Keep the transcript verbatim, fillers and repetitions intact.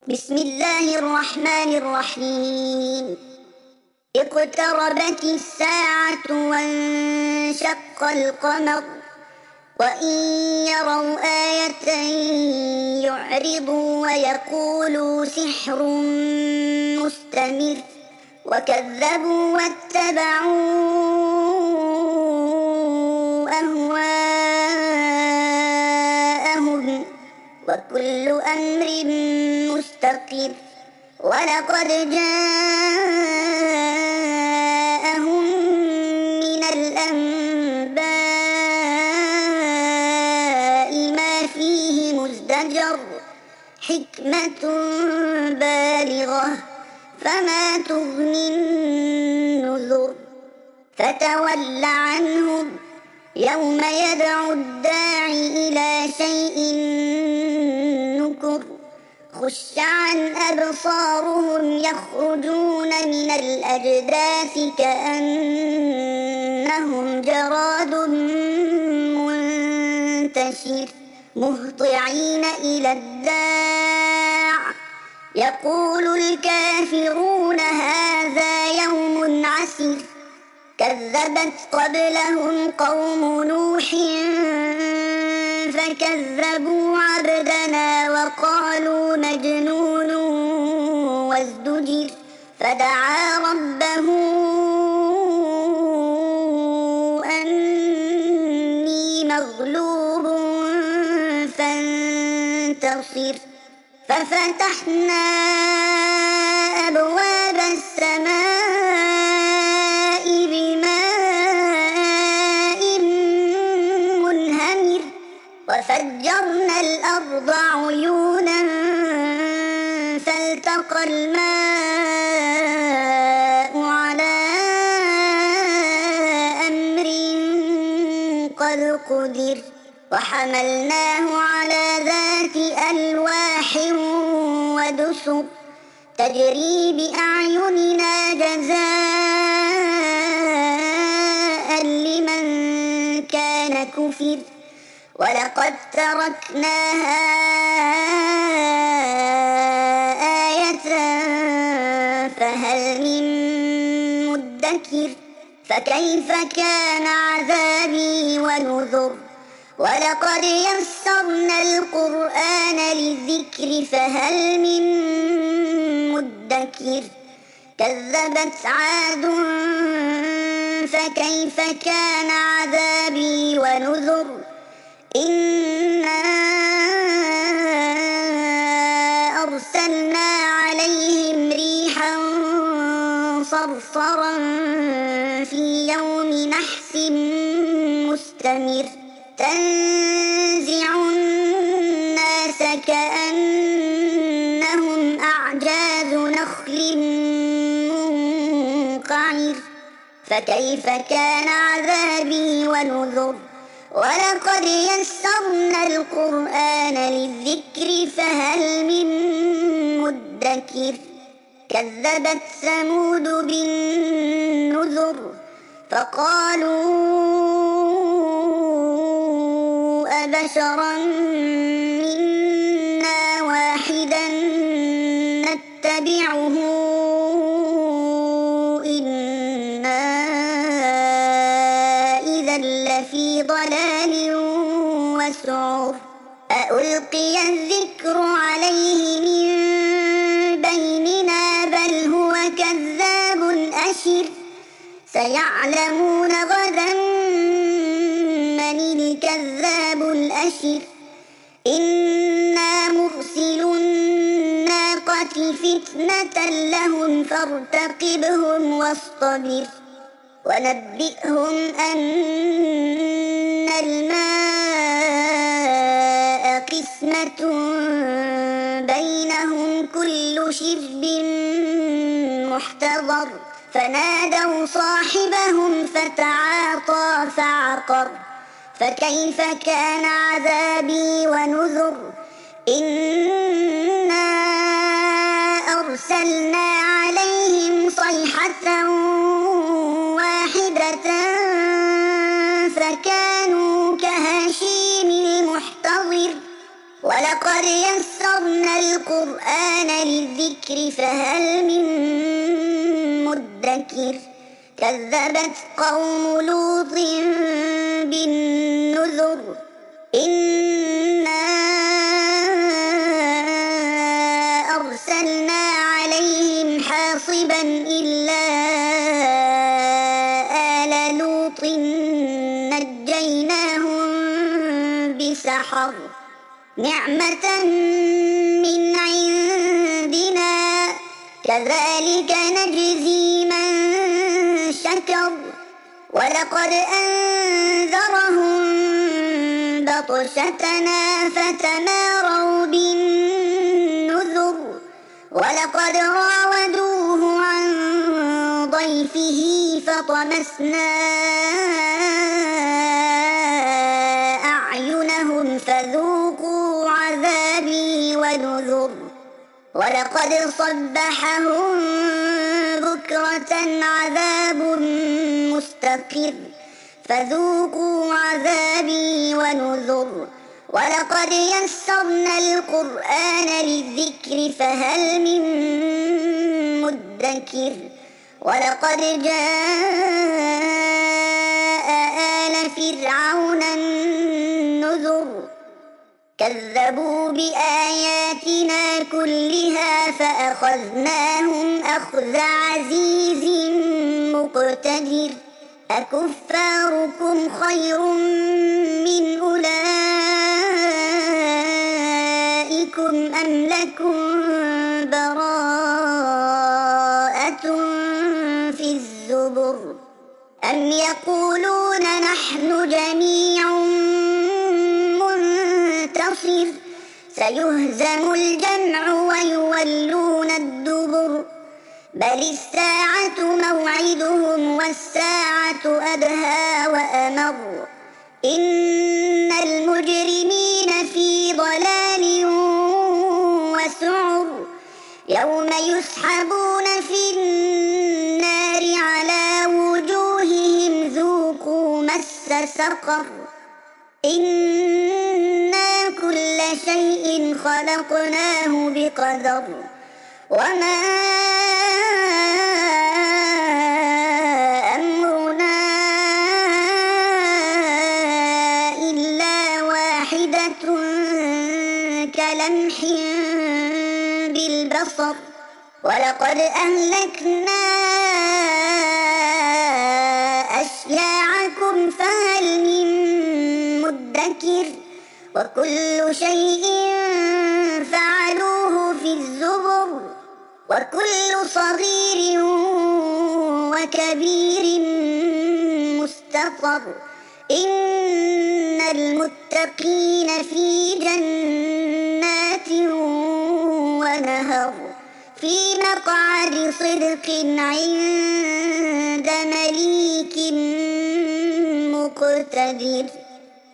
بسم الله الرحمن الرحيم. اقتربت الساعة وانشق القمر وإن يروا آية يعرضوا ويقولوا سحر مستمر وكذبوا واتبعوا أهواءهم وكل أمر مستقر ولقد جاءهم من الأنباء ما فيه مزدجر حكمة بالغة فما تغني النذر فتول عنهم يوم يدعو الداعي إلى شيء نكر خش عن أبصارهم يخرجون من الأجداث كأنهم جراد منتشر مهطعين إلى الداع يقول الكافرون هذا يوم عسر كذبت قبلهم قوم نوح فكذبوا عبدنا وقالوا مجنون وازدجر فدعا ربه أني مغلوب فانتصر ففتحنا أبواب السماء بماء منهمر وفجرنا الأرض عيونا فالتقى الماء على أمر قد قدر وحملناه على ذات ألواح ودسر تجري بأعيننا جزاء لمن كان كفر ولقد تركناها آية فهل من مدكر فكيف كان عذابي ونذر ولقد يسرنا القرآن للذكر فهل من مدكر كذبت عاد فكيف كان عذابي ونذر إنا أرسلنا عليهم ريحا صرصرا في يوم نحس مستمر تنزع الناس كأنهم أعجاز نخل منقعر فكيف كان عذابي ونذر ولقد يسرنا القرآن للذكر فهل من مدكر كذبت ثمود بالنذر فقالوا أبشرا منا واحدا نتبعه إنا إذا لفي ضلال وسعر أألقي الذكر عليه من بيننا بل هو كذاب أشر سيعلمون غدا من الكذاب الأشر إنا مرسل الناقة فتنة لهم فارتقبهم واصطبر ونبئهم أن الماء قسمة بينهم كل شرب محتضر فنادوا صاحبهم فتعاطى فعقر فكيف كان عذابي ونذر إنا أرسلنا عليهم صيحة واحدة فكانوا كهشيم المحتضر ولقد يسرنا يسرنا القرآن للذكر فهل من مدكر كذبت قوم لوط بالنذر إنا أرسلنا عليهم حاصبا إلا آل لوط نجيناهم بسحر نعمة من عندنا كذلك نجزي من شكر ولقد أنذرهم بطشتنا فتماروا بالنذر ولقد راودوه عن ضيفه فطمسنا أعينهم فذوقوا عذابي ونذر ولقد صبحهم بكرة عذاب مستقر فذوقوا عذابي ونذر ولقد يسرنا القرآن للذكر فهل من مدكر ولقد جاء آل فرعون النذر كذبوا بآياتنا كلها فأخذناهم أخذ عزيز مقتدر أكفاركم خير من أولئكم أم لكم براءة في الزبر أم يقولون نحن جميع منتصر سيهزم الجمع ويولون الدبر بل الساعة موعدهم والساعة أدهى وأمر إن المجرمين في ضلال وسعر يوم يسحبون في النار على وجوههم ذوقوا مس سقر إنا كل شيء خلقناه بقدر وما أمرنا إلا واحدة كلمح بالبصر ولقد أهلكنا أشياعكم فهل من مدكر وكل شيء فعلوه في الزبر وكل صغير وكبير مستقر إن المتقين في جنات ونهر في مقعد صدق عند مليك مقتدر.